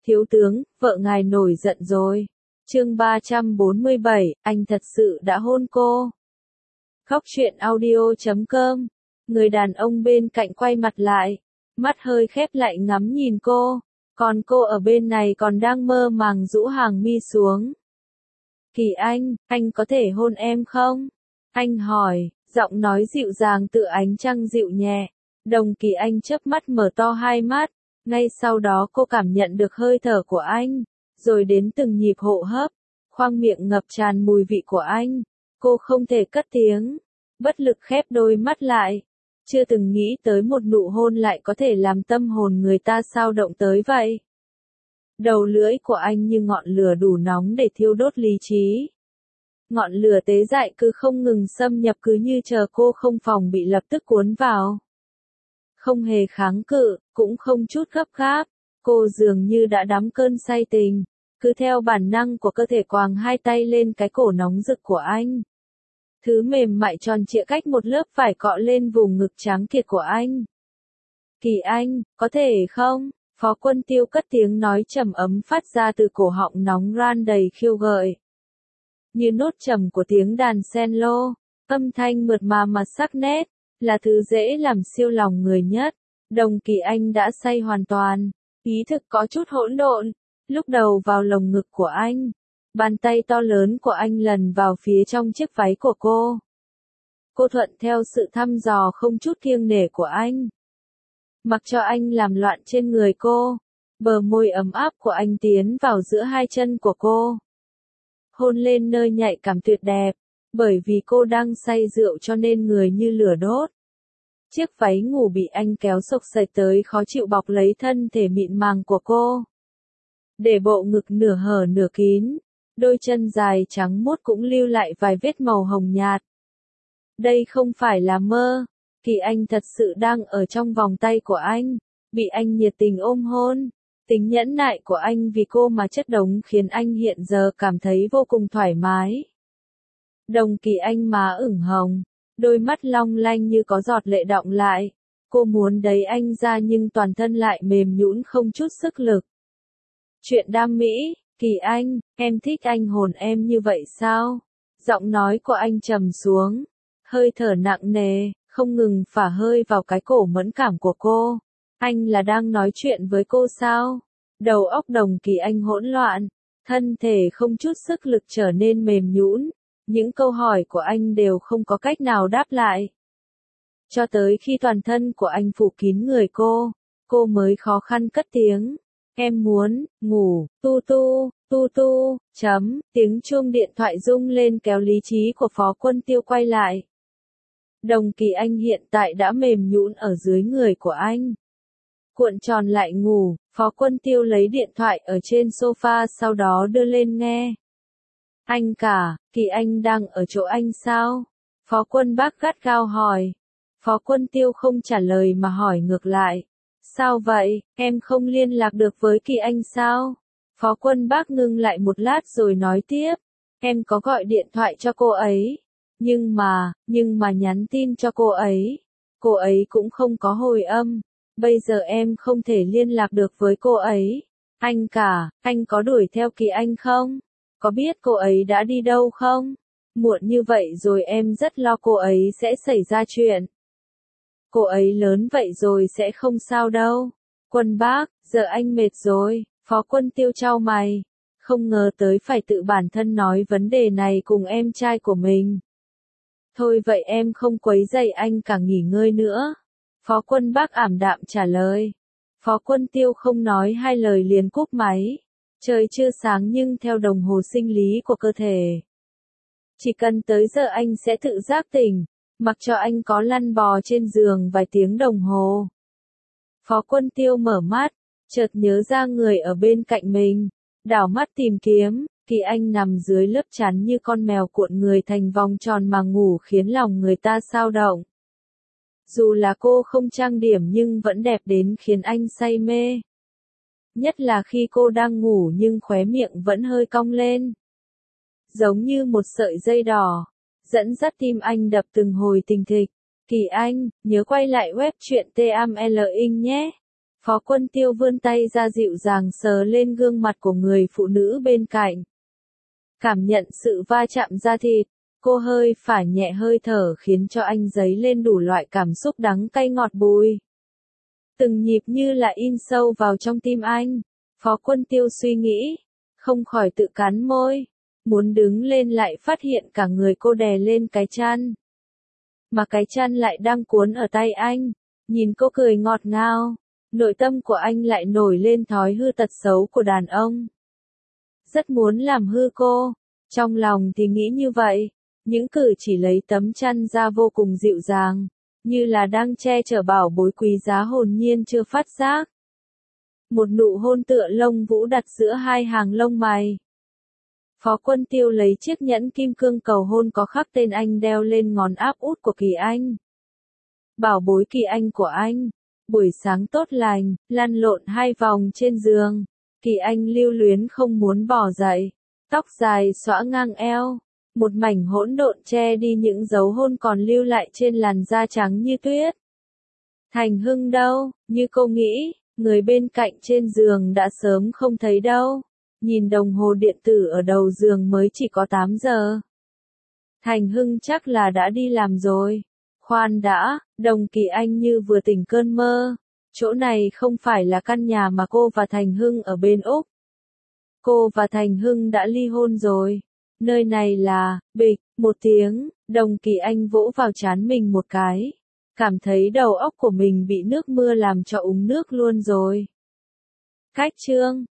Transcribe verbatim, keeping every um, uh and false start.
Thiếu tướng, vợ ngài nổi giận rồi. Chương ba trăm bốn mươi bảy, anh thật sự đã hôn cô. Khóc chuyện audio chấm com. Người đàn ông bên cạnh quay mặt lại, mắt hơi khép lại ngắm nhìn cô, còn cô ở bên này còn đang mơ màng rũ hàng mi xuống. Kỳ Anh, anh có thể hôn em không? Anh hỏi, giọng nói dịu dàng tựa ánh trăng dịu nhẹ. Đồng Kỳ Anh chớp mắt mở to hai mắt, ngay sau đó cô cảm nhận được hơi thở của anh, rồi đến từng nhịp hô hấp, khoang miệng ngập tràn mùi vị của anh. Cô không thể cất tiếng, bất lực khép đôi mắt lại. Chưa từng nghĩ tới một nụ hôn lại có thể làm tâm hồn người ta xao động tới vậy. Đầu lưỡi của anh như ngọn lửa đủ nóng để thiêu đốt lý trí. Ngọn lửa tế dại cứ không ngừng xâm nhập, cứ như chờ cô không phòng bị lập tức cuốn vào. Không hề kháng cự, cũng không chút gấp gáp, cô dường như đã đắm cơn say tình, cứ theo bản năng của cơ thể quàng hai tay lên cái cổ nóng rực của anh. Thứ mềm mại tròn trịa cách một lớp vải cọ lên vùng ngực trắng kiệt của anh. Kỳ Anh, có thể không? Phó Quân Tiêu cất tiếng nói trầm ấm phát ra từ cổ họng nóng ran đầy khiêu gợi. Như nốt trầm của tiếng đàn cello, âm thanh mượt mà mà sắc nét, là thứ dễ làm siêu lòng người nhất. Đồng Kỳ Anh đã say hoàn toàn, ý thức có chút hỗn độn, lúc đầu vào lồng ngực của anh. Bàn tay to lớn của anh lần vào phía trong chiếc váy của cô. Cô thuận theo sự thăm dò không chút kiêng nể của anh. Mặc cho anh làm loạn trên người cô. Bờ môi ấm áp của anh tiến vào giữa hai chân của cô. Hôn lên nơi nhạy cảm tuyệt đẹp. Bởi vì cô đang say rượu cho nên người như lửa đốt. Chiếc váy ngủ bị anh kéo xộc xệch tới khó chịu bọc lấy thân thể mịn màng của cô. Để bộ ngực nửa hở nửa kín. Đôi chân dài trắng muốt cũng lưu lại vài vết màu hồng nhạt. Đây không phải là mơ. Kỳ Anh thật sự đang ở trong vòng tay của anh, bị anh nhiệt tình ôm hôn. Tính nhẫn nại của anh vì cô mà chất đống khiến anh hiện giờ cảm thấy vô cùng thoải mái. Đồng Kỳ Anh má ửng hồng, đôi mắt long lanh như có giọt lệ đọng lại. Cô muốn đẩy anh ra nhưng toàn thân lại mềm nhũn không chút sức lực. Chuyện đam mỹ. Kỳ Anh, em thích anh hôn em như vậy sao? Giọng nói của anh trầm xuống, hơi thở nặng nề, không ngừng phả hơi vào cái cổ mẫn cảm của cô. Anh là đang nói chuyện với cô sao? Đầu óc Đồng Kỳ Anh hỗn loạn, thân thể không chút sức lực trở nên mềm nhũn. Những câu hỏi của anh đều không có cách nào đáp lại. Cho tới khi toàn thân của anh phủ kín người cô, cô mới khó khăn cất tiếng. Em muốn, ngủ, tu tu, tu tu, chấm, tiếng chuông điện thoại rung lên kéo lý trí của Phó Quân Tiêu quay lại. Đồng Kỳ Anh hiện tại đã mềm nhũn ở dưới người của anh. Cuộn tròn lại ngủ, Phó Quân Tiêu lấy điện thoại ở trên sofa sau đó đưa lên nghe. Anh cả, Kỳ Anh đang ở chỗ anh sao? Phó Quân Bác gắt gao hỏi. Phó Quân Tiêu không trả lời mà hỏi ngược lại. Sao vậy, em không liên lạc được với Kỳ Anh sao? Phó Quân Bác ngưng lại một lát rồi nói tiếp. Em có gọi điện thoại cho cô ấy. Nhưng mà, nhưng mà nhắn tin cho cô ấy. Cô ấy cũng không có hồi âm. Bây giờ em không thể liên lạc được với cô ấy. Anh cả, anh có đuổi theo Kỳ Anh không? Có biết cô ấy đã đi đâu không? Muộn như vậy rồi em rất lo cô ấy sẽ xảy ra chuyện. Cô ấy lớn vậy rồi sẽ không sao đâu. Quân Bác, giờ anh mệt rồi. Phó Quân Tiêu chau mày. Không ngờ tới phải tự bản thân nói vấn đề này cùng em trai của mình. Thôi vậy em không quấy rầy anh cả nghỉ ngơi nữa. Phó Quân Bác ảm đạm trả lời. Phó Quân Tiêu không nói hai lời liền cúp máy. Trời chưa sáng nhưng theo đồng hồ sinh lý của cơ thể. Chỉ cần tới giờ anh sẽ tự giác tỉnh. Mặc cho anh có lăn bò trên giường vài tiếng đồng hồ. Phó Quân Tiêu mở mắt, chợt nhớ ra người ở bên cạnh mình. Đảo mắt tìm kiếm, Kỳ Anh nằm dưới lớp chắn như con mèo cuộn người thành vòng tròn mà ngủ khiến lòng người ta xao động. Dù là cô không trang điểm nhưng vẫn đẹp đến khiến anh say mê. Nhất là khi cô đang ngủ nhưng khóe miệng vẫn hơi cong lên. Giống như một sợi dây đỏ. Dẫn dắt tim anh đập từng hồi tình thịch. Kỳ Anh, nhớ quay lại web truyện T A M L ing nhé. Phó Quân Tiêu vươn tay ra dịu dàng sờ lên gương mặt của người phụ nữ bên cạnh. Cảm nhận sự va chạm da thịt, cô hơi phả nhẹ hơi thở khiến cho anh dấy lên đủ loại cảm xúc đắng cay ngọt bùi. Từng nhịp như là in sâu vào trong tim anh. Phó Quân Tiêu suy nghĩ, không khỏi tự cắn môi, muốn đứng lên lại phát hiện cả người cô đè lên cái chăn. Mà cái chăn lại đang cuốn ở tay anh, nhìn cô cười ngọt ngào, nội tâm của anh lại nổi lên thói hư tật xấu của đàn ông. Rất muốn làm hư cô, trong lòng thì nghĩ như vậy, những cử chỉ lấy tấm chăn ra vô cùng dịu dàng, như là đang che chở bảo bối quý giá hồn nhiên chưa phát giác. Một nụ hôn tựa lông vũ đặt giữa hai hàng lông mày. Phó Quân Tiêu lấy chiếc nhẫn kim cương cầu hôn có khắc tên anh đeo lên ngón áp út của Kỳ Anh. Bảo bối Kỳ Anh của anh, buổi sáng tốt lành, lăn lộn hai vòng trên giường. Kỳ Anh lưu luyến không muốn bỏ dậy, tóc dài xõa ngang eo, một mảnh hỗn độn che đi những dấu hôn còn lưu lại trên làn da trắng như tuyết. Thành Hưng đâu, như cô nghĩ, người bên cạnh trên giường đã sớm không thấy đâu. Nhìn đồng hồ điện tử ở đầu giường mới chỉ có tám giờ. Thành Hưng chắc là đã đi làm rồi. Khoan đã, Đồng Kỳ Anh như vừa tỉnh cơn mơ. Chỗ này không phải là căn nhà mà cô và Thành Hưng ở bên Úc. Cô và Thành Hưng đã ly hôn rồi. Nơi này là, bịch, một tiếng, Đồng Kỳ Anh vỗ vào trán mình một cái. Cảm thấy đầu óc của mình bị nước mưa làm cho úng nước luôn rồi. Cách chương